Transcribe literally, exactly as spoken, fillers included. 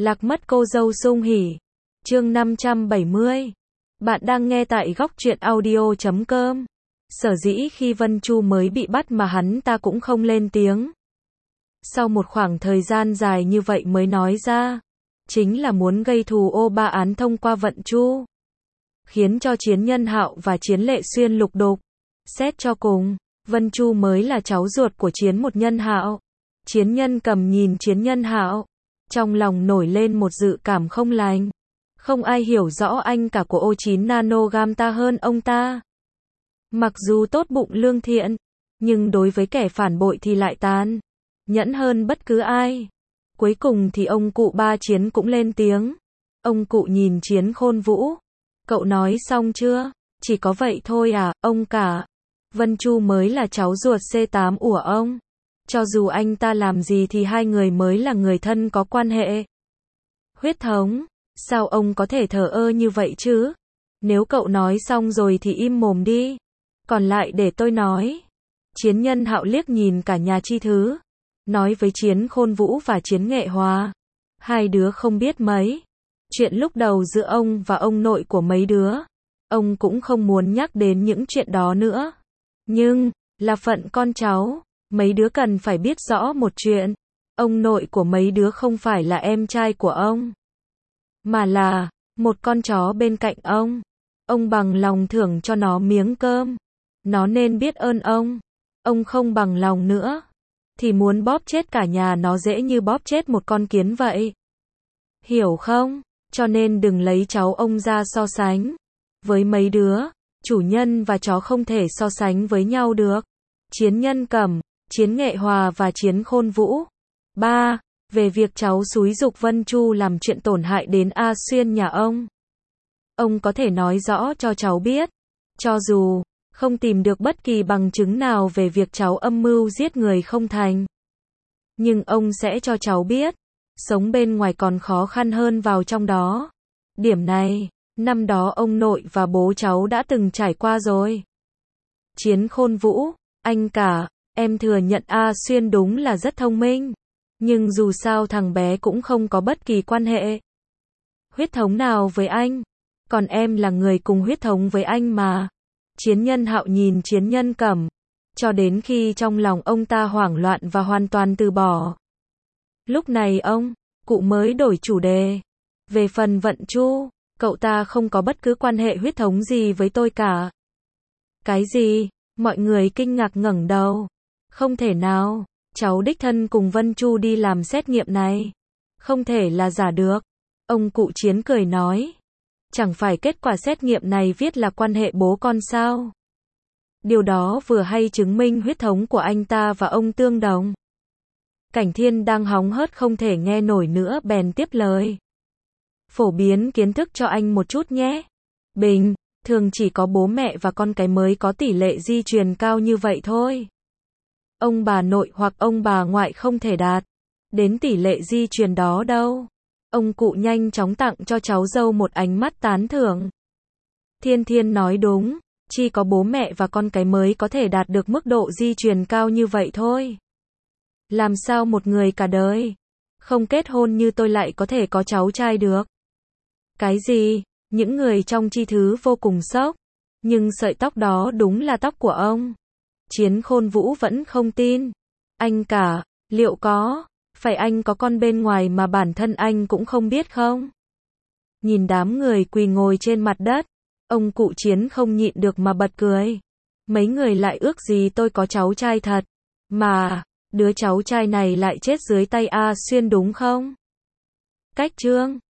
Lạc mất cô dâu sung hỉ. Chương năm trăm bảy mươi. Bạn đang nghe tại góc truyện audio chấm com. Sở dĩ khi Vân Chu mới bị bắt mà hắn ta cũng không lên tiếng. Sau một khoảng thời gian dài như vậy mới nói ra. Chính là muốn gây thù ô ba án thông qua Vận Chu. Khiến cho Chiến Nhân Hạo và Chiến Lệ Xuyên lục đục. Xét cho cùng, Vân Chu mới là cháu ruột của Chiến một Nhân Hạo. Chiến Nhân Cầm nhìn Chiến Nhân Hạo. Trong lòng nổi lên một dự cảm không lành. Không ai hiểu rõ anh cả của ô chín nanogam ta hơn ông ta. Mặc dù tốt bụng lương thiện, nhưng đối với kẻ phản bội thì lại tàn nhẫn hơn bất cứ ai. Cuối cùng thì ông cụ ba Chiến cũng lên tiếng. Ông cụ nhìn Chiến Khôn Vũ. Cậu nói xong chưa? Chỉ có vậy thôi à, ông cả. Vân Chu mới là cháu ruột C tám của ông. Cho dù anh ta làm gì thì hai người mới là người thân có quan hệ huyết thống. Sao ông có thể thờ ơ như vậy chứ? Nếu cậu nói xong rồi thì im mồm đi. Còn lại để tôi nói. Chiến Nhân Hạo liếc nhìn cả nhà Chi Thứ. Nói với Chiến Khôn Vũ và Chiến Nghệ Hòa. Hai đứa không biết mấy. Chuyện lúc đầu giữa ông và ông nội của mấy đứa. Ông cũng không muốn nhắc đến những chuyện đó nữa. Nhưng, là phận con cháu. Mấy đứa cần phải biết rõ một chuyện. Ông nội của mấy đứa không phải là em trai của ông. Mà là, một con chó bên cạnh ông. Ông bằng lòng thưởng cho nó miếng cơm. Nó nên biết ơn ông. Ông không bằng lòng nữa. Thì muốn bóp chết cả nhà nó dễ như bóp chết một con kiến vậy. Hiểu không? Cho nên đừng lấy cháu ông ra so sánh. Với mấy đứa, chủ nhân và chó không thể so sánh với nhau được. Chiến Nhân Cầm, Chiến Nghệ Hòa và Chiến Khôn Vũ. ba. Về việc cháu xúi giục Vân Chu làm chuyện tổn hại đến A Xuyên nhà ông. Ông có thể nói rõ cho cháu biết. Cho dù không tìm được bất kỳ bằng chứng nào về việc cháu âm mưu giết người không thành. Nhưng ông sẽ cho cháu biết. Sống bên ngoài còn khó khăn hơn vào trong đó. Điểm này, năm đó ông nội và bố cháu đã từng trải qua rồi. Chiến Khôn Vũ, anh cả, em thừa nhận A Xuyên đúng là rất thông minh. Nhưng dù sao thằng bé cũng không có bất kỳ quan hệ huyết thống nào với anh. Còn em là người cùng huyết thống với anh mà. Chiến Nhân Hạo nhìn Chiến Nhân Cẩm. Cho đến khi trong lòng ông ta hoảng loạn và hoàn toàn từ bỏ. Lúc này ông, cụ mới đổi chủ đề. Về phần Vận Chu, cậu ta không có bất cứ quan hệ huyết thống gì với tôi cả. Cái gì? Mọi người kinh ngạc ngẩng đầu. Không thể nào. Cháu đích thân cùng Vân Chu đi làm xét nghiệm này. Không thể là giả được. Ông cụ Chiến cười nói. Chẳng phải kết quả xét nghiệm này viết là quan hệ bố con sao? Điều đó vừa hay chứng minh huyết thống của anh ta và ông tương đồng. Cảnh Thiên đang hóng hớt không thể nghe nổi nữa bèn tiếp lời. Phổ biến kiến thức cho anh một chút nhé. Bình, thường chỉ có bố mẹ và con cái mới có tỷ lệ di truyền cao như vậy thôi. Ông bà nội hoặc ông bà ngoại không thể đạt đến tỷ lệ di truyền đó đâu. Ông cụ nhanh chóng tặng cho cháu dâu một ánh mắt tán thưởng. Thiên Thiên nói đúng, chỉ có bố mẹ và con cái mới có thể đạt được mức độ di truyền cao như vậy thôi. Làm sao một người cả đời không kết hôn như tôi lại có thể có cháu trai được? Cái gì? Những người trong Chi Thứ vô cùng sốc. Nhưng sợi tóc đó đúng là tóc của ông. Chiến Khôn Vũ vẫn không tin. Anh cả, liệu có phải anh có con bên ngoài mà bản thân anh cũng không biết không? Nhìn đám người quỳ ngồi trên mặt đất, ông cụ Chiến không nhịn được mà bật cười. Mấy người lại ước gì tôi có cháu trai thật. Mà, đứa cháu trai này lại chết dưới tay A Xuyên đúng không? Cách chương